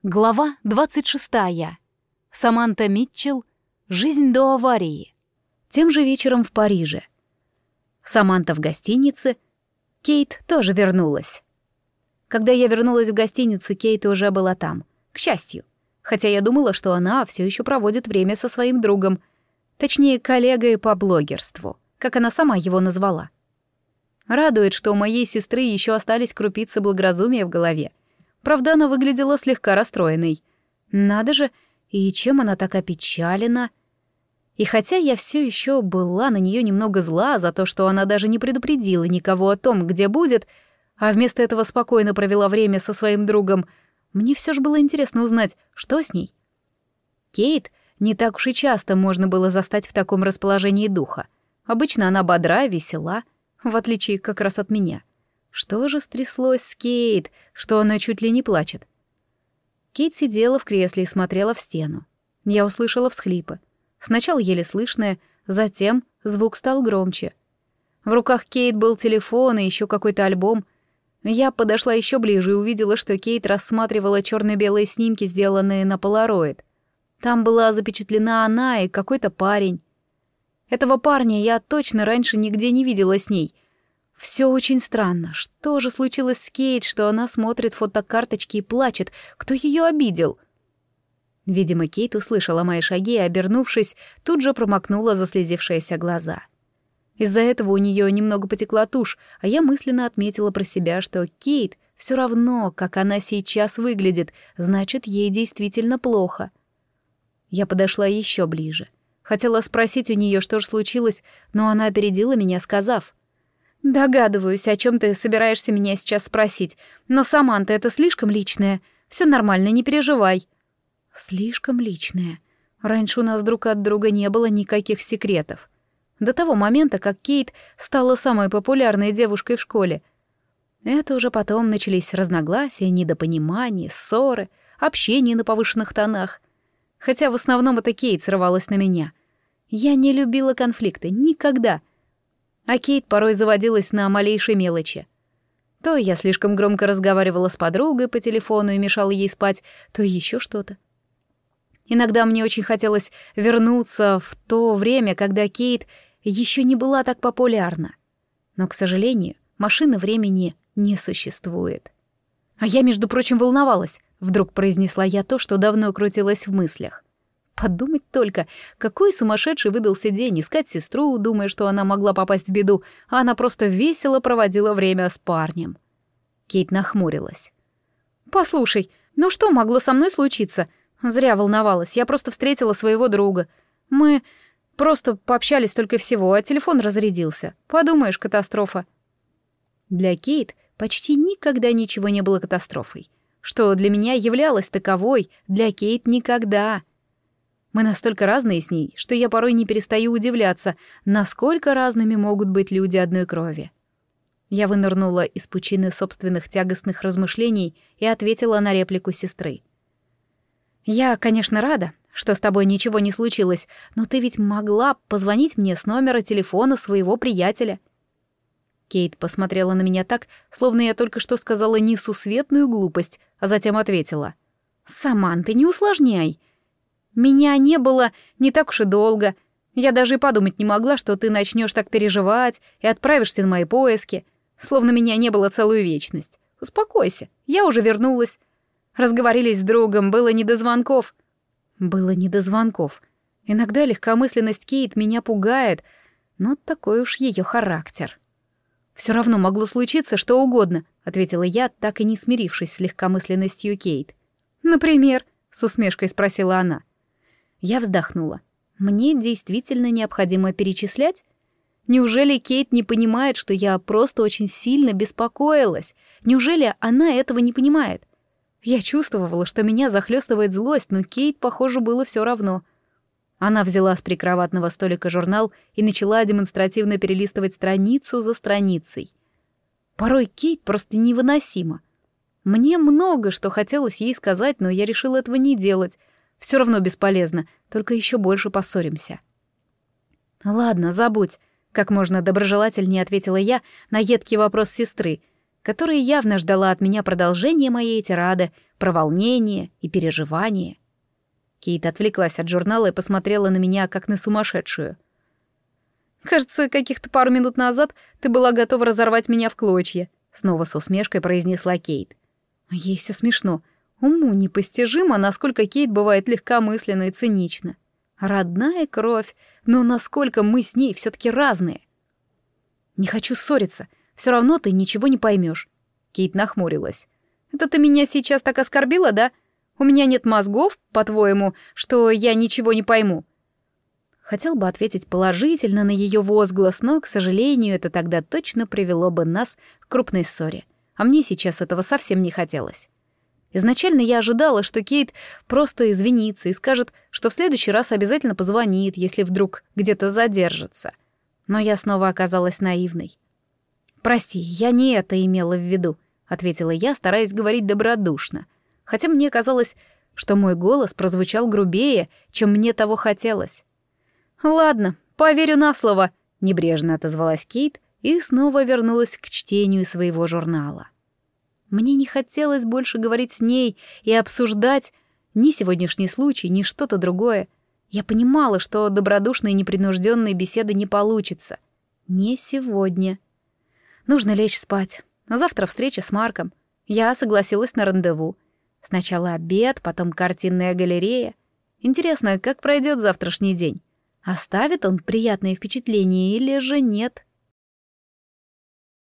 Глава 26. Саманта Митчелл. Жизнь до аварии. Тем же вечером в Париже. Саманта в гостинице. Кейт тоже вернулась. Когда я вернулась в гостиницу, Кейт уже была там. К счастью. Хотя я думала, что она все еще проводит время со своим другом. Точнее, коллегой по блогерству, как она сама его назвала. Радует, что у моей сестры еще остались крупицы благоразумия в голове. Правда, она выглядела слегка расстроенной. Надо же, и чем она так опечалена? И хотя я все еще была на нее немного зла за то, что она даже не предупредила никого о том, где будет, а вместо этого спокойно провела время со своим другом, мне все же было интересно узнать, что с ней. Кейт не так уж и часто можно было застать в таком расположении духа. Обычно она бодра, весела, в отличие как раз от меня. Что же стряслось с Кейт, что она чуть ли не плачет? Кейт сидела в кресле и смотрела в стену. Я услышала всхлипы. Сначала еле слышное, затем звук стал громче. В руках Кейт был телефон и еще какой-то альбом. Я подошла еще ближе и увидела, что Кейт рассматривала черно-белые снимки, сделанные на полароид. Там была запечатлена она и какой-то парень. Этого парня я точно раньше нигде не видела с ней. Все очень странно. Что же случилось с Кейт, что она смотрит фотокарточки и плачет? Кто ее обидел? Видимо, Кейт услышала мои шаги и, обернувшись, тут же промокнула заслезившиеся глаза. Из-за этого у нее немного потекла тушь, а я мысленно отметила про себя, что Кейт все равно, как она сейчас выглядит, значит, ей действительно плохо. Я подошла еще ближе. Хотела спросить у нее, что же случилось, но она опередила меня, сказав: «Догадываюсь, о чем ты собираешься меня сейчас спросить, но, Саманта, это слишком личное. Все нормально, не переживай». Слишком личное. Раньше у нас друг от друга не было никаких секретов. До того момента, как Кейт стала самой популярной девушкой в школе. Это уже потом начались разногласия, недопонимания, ссоры, общение на повышенных тонах. Хотя в основном это Кейт срывалась на меня. Я не любила конфликты, никогда. А Кейт порой заводилась на малейшей мелочи. То я слишком громко разговаривала с подругой по телефону и мешала ей спать, то еще что-то. Иногда мне очень хотелось вернуться в то время, когда Кейт еще не была так популярна. Но, к сожалению, машины времени не существует. А я, между прочим, волновалась, вдруг произнесла я то, что давно крутилось в мыслях. Подумать только, какой сумасшедший выдался день искать сестру, думая, что она могла попасть в беду, а она просто весело проводила время с парнем. Кейт нахмурилась. «Послушай, ну что могло со мной случиться? Зря волновалась, я просто встретила своего друга. Мы просто пообщались только всего, а телефон разрядился. Подумаешь, катастрофа». Для Кейт почти никогда ничего не было катастрофой. Что для меня являлось таковой, для Кейт никогда. Мы настолько разные с ней, что я порой не перестаю удивляться, насколько разными могут быть люди одной крови. Я вынырнула из пучины собственных тягостных размышлений и ответила на реплику сестры. «Я, конечно, рада, что с тобой ничего не случилось, но ты ведь могла позвонить мне с номера телефона своего приятеля». Кейт посмотрела на меня так, словно я только что сказала несусветную глупость, а затем ответила: «Саманта, не усложняй. Меня не было не так уж и долго. Я даже и подумать не могла, что ты начнешь так переживать и отправишься на мои поиски, словно меня не было целую вечность. Успокойся, я уже вернулась. Разговорились с другом, было не до звонков». Было не до звонков. Иногда легкомысленность Кейт меня пугает, но такой уж ее характер. «Все равно могло случиться что угодно», — ответила я, так и не смирившись с легкомысленностью Кейт. «Например?» — с усмешкой спросила она. Я вздохнула. Мне действительно необходимо перечислять? Неужели Кейт не понимает, что я просто очень сильно беспокоилась? Неужели она этого не понимает? Я чувствовала, что меня захлестывает злость, но Кейт, похоже, было все равно. Она взяла с прикроватного столика журнал и начала демонстративно перелистывать страницу за страницей. Порой Кейт просто невыносима. Мне много что хотелось ей сказать, но я решила этого не делать. Все равно бесполезно, только еще больше поссоримся. «Ладно, забудь», — как можно доброжелательнее ответила я на едкий вопрос сестры. которая явно ждала от меня продолжения моей тирады, про волнение и переживания. Кейт отвлеклась от журнала и посмотрела на меня, как на сумасшедшую. «Кажется, каких-то пару минут назад ты была готова разорвать меня в клочья», — снова с усмешкой произнесла Кейт. Ей все смешно. Уму непостижимо, насколько Кейт бывает легкомысленна и цинична. Родная кровь, но насколько мы с ней все-таки разные. «Не хочу ссориться, все равно ты ничего не поймешь. Кейт нахмурилась. «Это ты меня сейчас так оскорбила, да? У меня нет мозгов, по-твоему, что я ничего не пойму?» Хотел бы ответить положительно на ее возглас, но, к сожалению, это тогда точно привело бы нас к крупной ссоре. А мне сейчас этого совсем не хотелось. Изначально я ожидала, что Кейт просто извинится и скажет, что в следующий раз обязательно позвонит, если вдруг где-то задержится. Но я снова оказалась наивной. «Прости, я не это имела в виду», — ответила я, стараясь говорить добродушно. Хотя мне казалось, что мой голос прозвучал грубее, чем мне того хотелось. «Ладно, поверю на слово», — небрежно отозвалась Кейт и снова вернулась к чтению своего журнала. Мне не хотелось больше говорить с ней и обсуждать ни сегодняшний случай, ни что-то другое. Я понимала, что добродушной и непринужденной беседы не получится. Не сегодня. Нужно лечь спать. А завтра встреча с Марком. Я согласилась на рандеву. Сначала обед, потом картинная галерея. Интересно, как пройдет завтрашний день? Оставит он приятные впечатления или же нет?